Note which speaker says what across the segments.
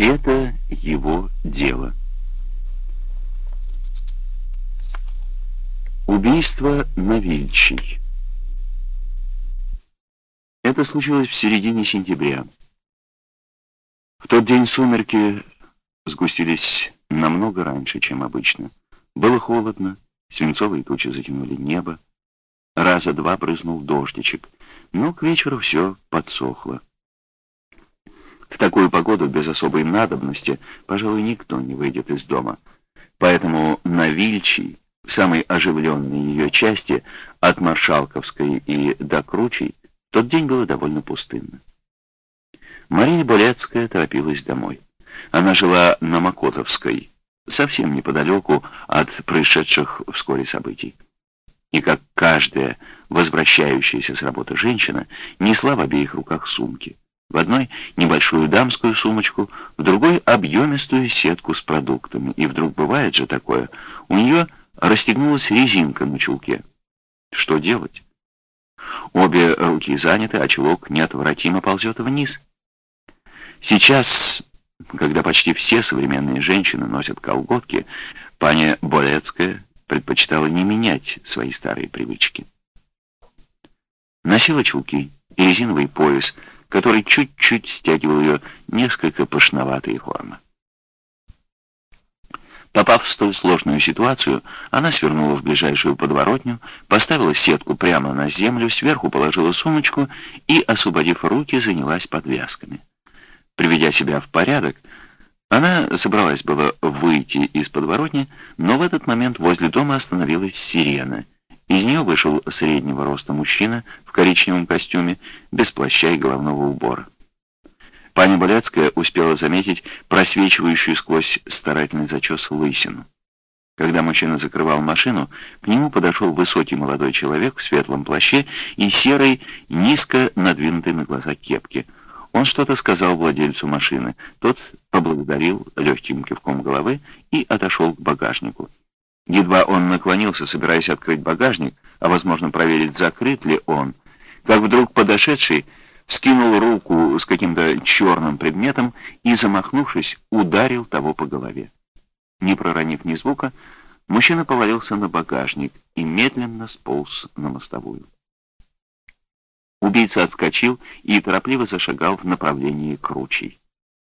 Speaker 1: Это его дело. Убийство на Вильчей. Это случилось в середине сентября. В тот день сумерки сгустились намного раньше, чем обычно. Было холодно, свинцовые тучи затянули небо. Раза два брызнул дождичек, но к вечеру все подсохло. В такую погоду без особой надобности, пожалуй, никто не выйдет из дома. Поэтому на Вильчей, в самой оживленной ее части, от Маршалковской и до Кручей, тот день было довольно пустынно. Мария Болецкая торопилась домой. Она жила на Мокотовской, совсем неподалеку от происшедших вскоре событий. И как каждая возвращающаяся с работы женщина несла в обеих руках сумки. В одной небольшую дамскую сумочку, в другой объемистую сетку с продуктами. И вдруг бывает же такое, у нее расстегнулась резинка на чулке. Что делать? Обе руки заняты, а чулок неотвратимо ползет вниз. Сейчас, когда почти все современные женщины носят колготки, паня Болецкая предпочитала не менять свои старые привычки. Носила чулки и резиновый пояс, который чуть-чуть стягивал ее несколько пышноватые формы. Попав в столь сложную ситуацию, она свернула в ближайшую подворотню, поставила сетку прямо на землю, сверху положила сумочку и, освободив руки, занялась подвязками. Приведя себя в порядок, она собралась было выйти из подворотни, но в этот момент возле дома остановилась сирена. Из нее вышел среднего роста мужчина в коричневом костюме, без плаща и головного убора. Паня Болецкая успела заметить просвечивающую сквозь старательный зачес лысину. Когда мужчина закрывал машину, к нему подошел высокий молодой человек в светлом плаще и серой, низко надвинутой на глаза кепке. Он что-то сказал владельцу машины. Тот поблагодарил легким кивком головы и отошел к багажнику. Едва он наклонился, собираясь открыть багажник, а, возможно, проверить, закрыт ли он, как вдруг подошедший вскинул руку с каким-то черным предметом и, замахнувшись, ударил того по голове. Не проронив ни звука, мужчина повалился на багажник и медленно сполз на мостовую. Убийца отскочил и торопливо зашагал в направлении Кручей.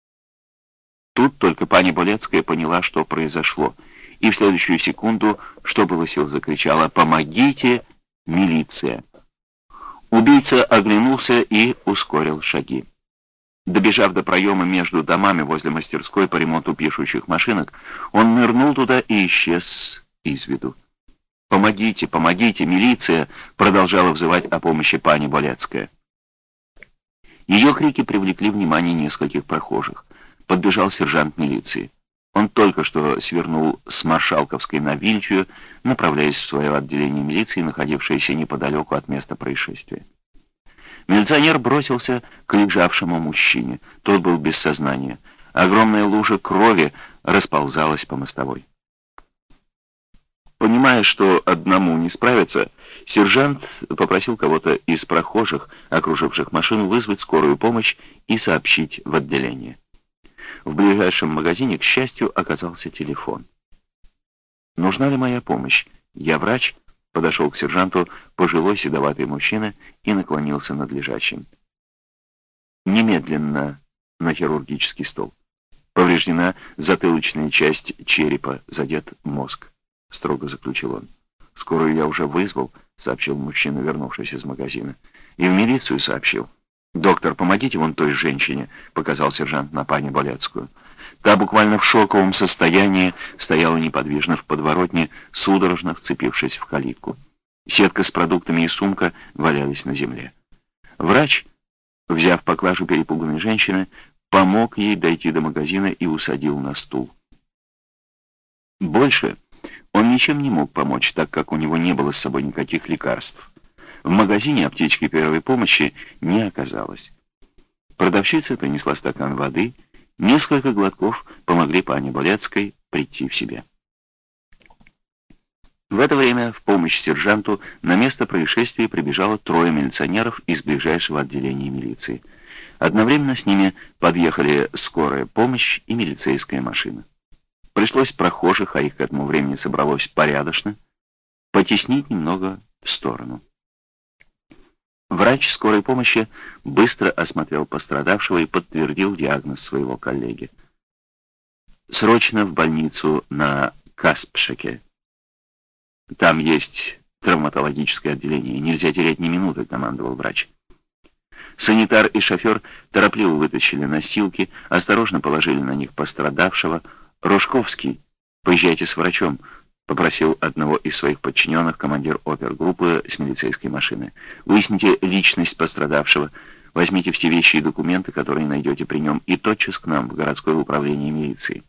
Speaker 1: Тут только паня Болецкая поняла, что произошло, и в следующую секунду, что было сил, закричала: «Помогите! Милиция!». Убийца оглянулся и ускорил шаги. Добежав до проема между домами возле мастерской по ремонту пишущих машинок, он нырнул туда и исчез из виду. «Помогите, помогите, милиция!» — продолжала взывать о помощи пани Болецкая. Ее крики привлекли внимание нескольких прохожих. Подбежал сержант милиции. Он только что свернул с Маршалковской на Вильчую, направляясь в свое отделение милиции, находившееся неподалеку от места происшествия. Милиционер бросился к лежавшему мужчине. Тот был без сознания. Огромная лужа крови расползалась по мостовой. Понимая, что одному не справиться, сержант попросил кого-то из прохожих, окруживших машину, вызвать скорую помощь и сообщить в отделение. В ближайшем магазине, к счастью, оказался телефон. «Нужна ли моя помощь? Я врач», — подошел к сержанту пожилой седоватый мужчина и наклонился над лежачим. «Немедленно на хирургический стол. Повреждена затылочная часть черепа, задет мозг», — строго заключил он. «Скорую я уже вызвал», — сообщил мужчина, вернувшись из магазина. «И в милицию сообщил». «Доктор, помогите вон той женщине», — показал сержант на пани Болецкую. Та буквально в шоковом состоянии стояла неподвижно в подворотне, судорожно вцепившись в калитку. Сетка с продуктами и сумка валялись на земле. Врач, взяв поклажу перепуганной женщины, помог ей дойти до магазина и усадил на стул. Больше он ничем не мог помочь, так как у него не было с собой никаких лекарств. В магазине аптечки первой помощи не оказалось. Продавщица принесла стакан воды, несколько глотков помогли пане Болецкой прийти в себя. В это время в помощь сержанту на место происшествия прибежало 3 милиционеров из ближайшего отделения милиции. Одновременно с ними подъехали скорая помощь и милицейская машина. Пришлось прохожих, а их к этому времени собралось порядочно, потеснить немного в сторону. Врач скорой помощи быстро осмотрел пострадавшего и подтвердил диагноз своего коллеги. «Срочно в больницу на Каспшеке. Там есть травматологическое отделение. Нельзя терять ни минуты», — командовал врач. Санитар и шофер торопливо вытащили носилки, осторожно положили на них пострадавшего. «Рожковский, поезжайте с врачом», — попросил одного из своих подчиненных командир опергруппы с милицейской машины. «Выясните личность пострадавшего, возьмите все вещи и документы, которые найдете при нем, и тотчас к нам в городское управление милиции».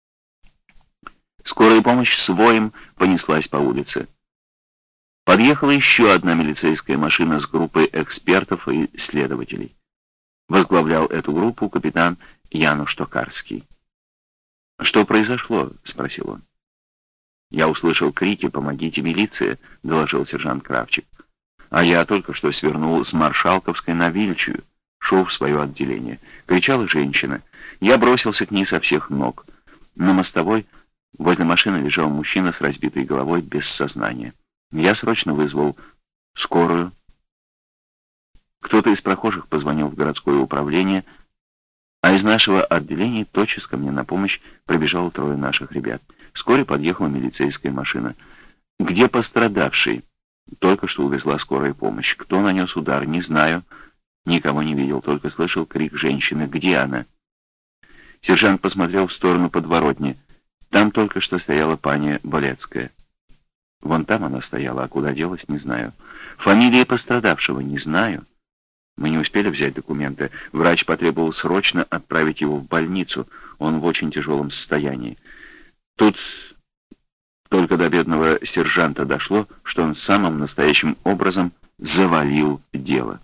Speaker 1: Скорая помощь с воем понеслась по улице. Подъехала еще одна милицейская машина с группой экспертов и следователей. Возглавлял эту группу капитан Януш Токарский. «Что произошло?» — спросил он. «Я услышал крики «Помогите, милиция!» — доложил сержант Кравчик. «А я только что свернул с Маршалковской на Вильчую, шел в свое отделение. Кричала женщина. Я бросился к ней со всех ног. На мостовой возле машины лежал мужчина с разбитой головой без сознания. Я срочно вызвал скорую. Кто-то из прохожих позвонил в городское управление, а из нашего отделения тотчас ко мне на помощь прибежало 3 наших ребят. Вскоре подъехала милицейская машина. Где пострадавший? Только что увезла скорая помощь. Кто нанес удар? Не знаю. Никого не видел, только слышал крик женщины. Где она? Сержант посмотрел в сторону подворотни. Там только что стояла пани Болецкая. Вон там она стояла, а куда делась, не знаю. Фамилии пострадавшего не знаю. Мы не успели взять документы. Врач потребовал срочно отправить его в больницу. Он в очень тяжелом состоянии. Тут только до бедного сержанта дошло, что он самым настоящим образом завалил дело.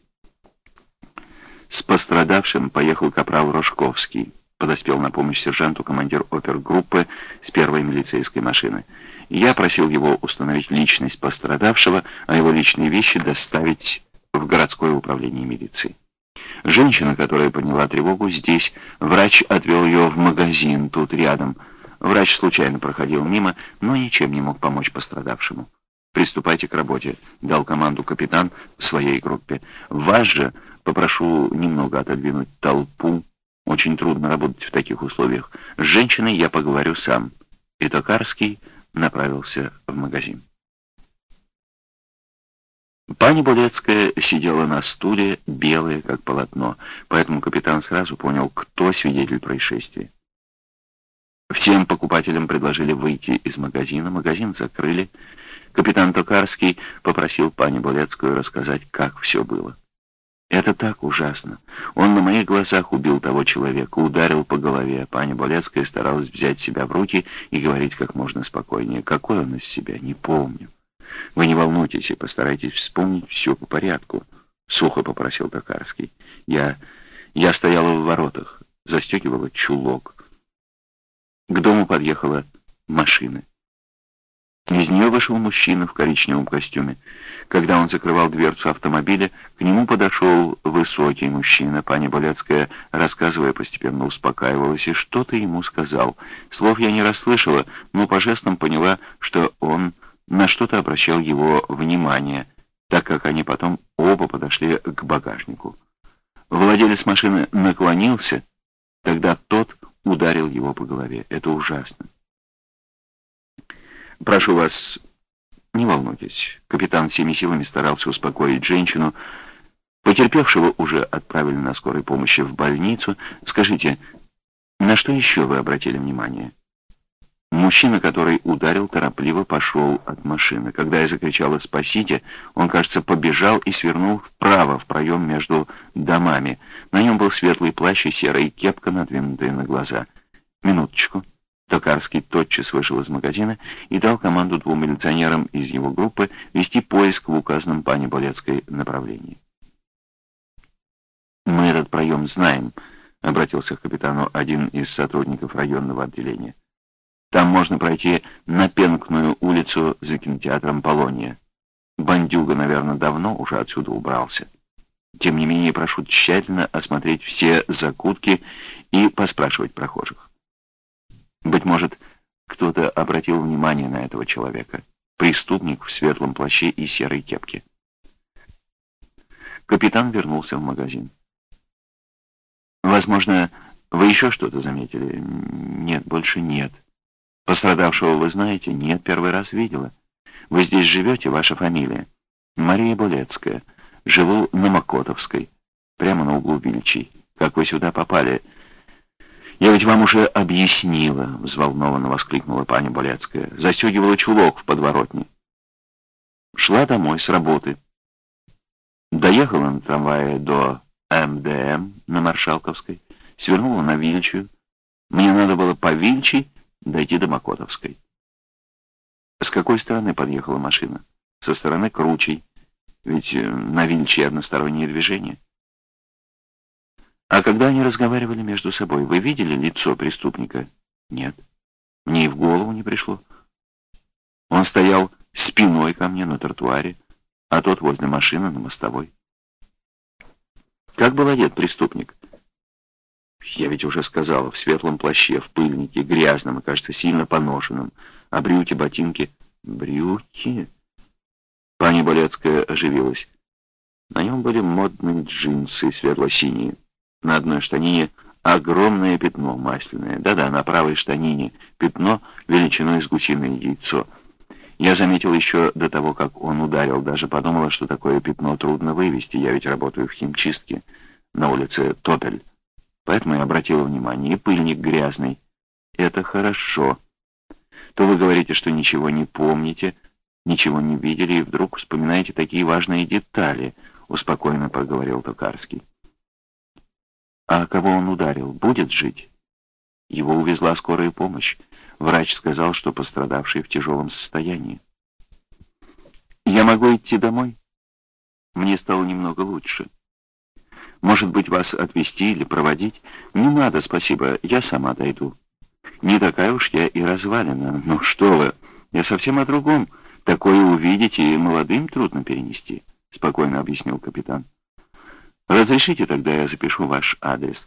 Speaker 1: С пострадавшим поехал капрал Рожковский. Подоспел на помощь сержанту командир опергруппы с 1-й милицейской машины. Я просил его установить личность пострадавшего, а его личные вещи доставить в городское управление милиции. Женщина, которая подняла тревогу, здесь. Врач отвел ее в магазин, тут рядом. Врач случайно проходил мимо, но ничем не мог помочь пострадавшему. «Приступайте к работе», — дал команду капитан своей группе. «Вас же попрошу немного отодвинуть толпу. Очень трудно работать в таких условиях. С женщиной я поговорю сам». И Токарский направился в магазин. Пани Болецкая сидела на стуле, белая, как полотно, поэтому капитан сразу понял, кто свидетель происшествия. Всем покупателям предложили выйти из магазина, магазин закрыли. Капитан Токарский попросил пани Болецкую рассказать, как все было. «Это так ужасно. Он на моих глазах убил того человека, ударил по голове». Пани Болецкая старалась взять себя в руки и говорить как можно спокойнее. «Какой он из себя? Не помню». «Вы не волнуйтесь и постарайтесь вспомнить все по порядку», — сухо попросил Токарский. Я стояла в воротах, застегивала чулок. К дому подъехала машина. Из нее вышел мужчина в коричневом костюме. Когда он закрывал дверцу автомобиля, к нему подошел высокий мужчина. Пани Болецкая, рассказывая, постепенно успокаивалась и что-то ему сказал. Слов я не расслышала, но по жестам поняла, что он на что-то обращал его внимание, так как они потом оба подошли к багажнику. Владелец машины наклонился, тогда тот ударил его по голове. Это ужасно. «Прошу вас, не волнуйтесь». Капитан всеми силами старался успокоить женщину. Потерпевшего уже отправили на скорой помощи в больницу. Скажите, на что еще вы обратили внимание? Мужчина, который ударил, торопливо пошел от машины. Когда я закричала «Спасите!», он, кажется, побежал и свернул вправо, в проем между домами. На нем был светлый плащ и серая кепка, надвинутая на глаза. «Минуточку». Токарский тотчас вышел из магазина и дал команду 2 милиционерам из его группы вести поиск в указанном пани Болецкой направлении. «Мы этот проем знаем», — обратился к капитану один из сотрудников районного отделения. «Там можно пройти на Пенкную улицу за кинотеатром «Полония». Бандюга, наверное, давно уже отсюда убрался». Тем не менее, прошу тщательно осмотреть все закутки и поспрашивать прохожих. Быть может, кто-то обратил внимание на этого человека. Преступник в светлом плаще и серой кепке. Капитан вернулся в магазин. «Возможно, вы еще что-то заметили?» «Нет, больше нет». «Пострадавшего вы знаете?» «Нет, первый раз видела». «Вы здесь живете? Ваша фамилия?» «Мария Булецкая. Живу на Макотовской, прямо на углу Вильчей. Как вы сюда попали?» «Я ведь вам уже объяснила», — взволнованно воскликнула паня Булецкая. «Застегивала чулок в подворотне. Шла домой с работы. Доехала на трамвае до МДМ на Маршалковской, свернула на Вильчью. Мне надо было по Вильчей дойти до Макотовской». «С какой стороны подъехала машина?» «Со стороны Кручей. Ведь на Вильчей одностороннее движение». «А когда они разговаривали между собой, вы видели лицо преступника?» «Нет. Мне и в голову не пришло. Он стоял спиной ко мне на тротуаре, а тот возле машины на мостовой». «Как был одет преступник?» «Я ведь уже сказала, в светлом плаще, в пыльнике, грязном и, кажется, сильно поношенном. А брюки, ботинки...» «Брюки?» Паня Булецкая оживилась. На нем были модные джинсы, светло-синие. На одной штанине огромное пятно масляное. Да-да, на правой штанине пятно величиной с гусиное яйцо. Я заметил еще до того, как он ударил. Даже подумала, что такое пятно трудно вывести. Я ведь работаю в химчистке на улице Топель. Поэтому я обратила внимание. И пыльник грязный. Это хорошо. То вы говорите, что ничего не помните, ничего не видели, и вдруг вспоминаете такие важные детали, успокоенно проговорил Токарский. А кого он ударил, будет жить? Его увезла скорая помощь. Врач сказал, что пострадавший в тяжелом состоянии. Я могу идти домой? Мне стало немного лучше. Может быть, вас отвезти или проводить? Не надо, спасибо, я сама дойду. Не такая уж я и развалина. Ну что вы, я совсем о другом. Такое увидите, и молодым трудно перенести, спокойно объяснил капитан. Разрешите, тогда я запишу ваш адрес.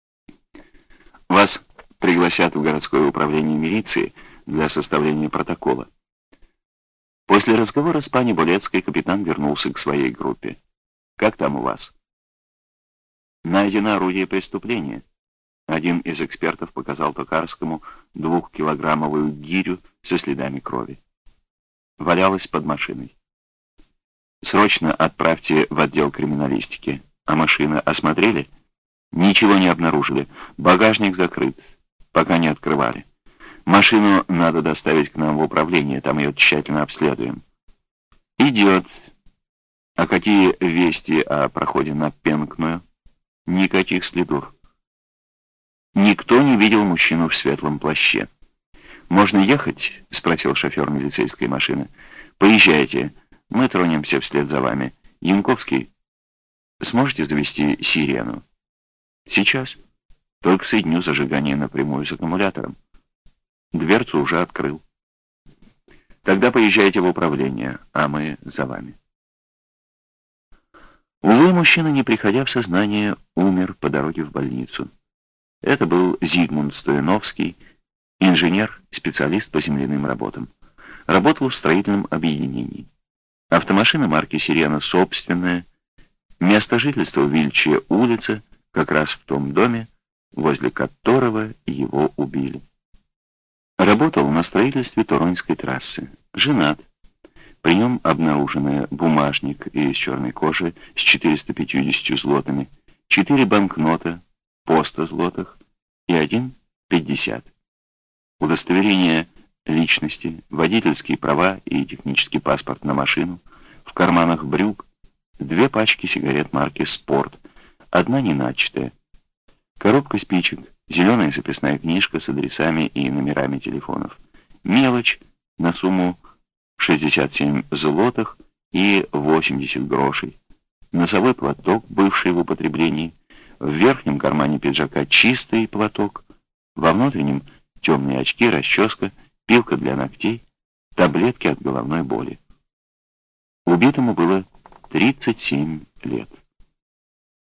Speaker 1: Вас пригласят в городское управление милиции для составления протокола. После разговора с паней Булецкой капитан вернулся к своей группе. Как там у вас? Найдено орудие преступления. Один из экспертов показал Токарскому 2-килограммовую гирю со следами крови. Валялась под машиной. Срочно отправьте в отдел криминалистики. А машину осмотрели? Ничего не обнаружили. Багажник закрыт. Пока не открывали. Машину надо доставить к нам в управление. Там ее тщательно обследуем. Идет. А какие вести о проходе на Пенкную? Никаких следов. Никто не видел мужчину в светлом плаще. «Можно ехать?» — спросил шофер милицейской машины. «Поезжайте. Мы тронемся вслед за вами. Янковский, сможете завести сирену?» «Сейчас. Только соединю зажигание напрямую с аккумулятором». Дверцу уже открыл. «Тогда поезжайте в управление, а мы за вами». Увы, мужчина, не приходя в сознание, умер по дороге в больницу. Это был Зигмунд Стояновский, инженер, специалист по земляным работам. Работал в строительном объединении. Автомашина марки «Сирена» собственная. Место жительства Вильчья улица, как раз в том доме, возле которого его убили. Работал на строительстве Тороньской трассы. Женат. При нем обнаружены бумажник из черной кожи с 450 злотами, 4 банкнота по 100 злотых и 1 50. Удостоверение личности, водительские права и технический паспорт на машину, в карманах брюк 2 пачки сигарет марки «Спорт», 1 неначатая, коробка спичек, зеленая записная книжка с адресами и номерами телефонов, мелочь на сумму 67 злотых и 80 грошей, носовой платок, бывший в употреблении, в верхнем кармане пиджака чистый платок, во внутреннем темные очки, расческа, пилка для ногтей, таблетки от головной боли. Убитому было 37 лет.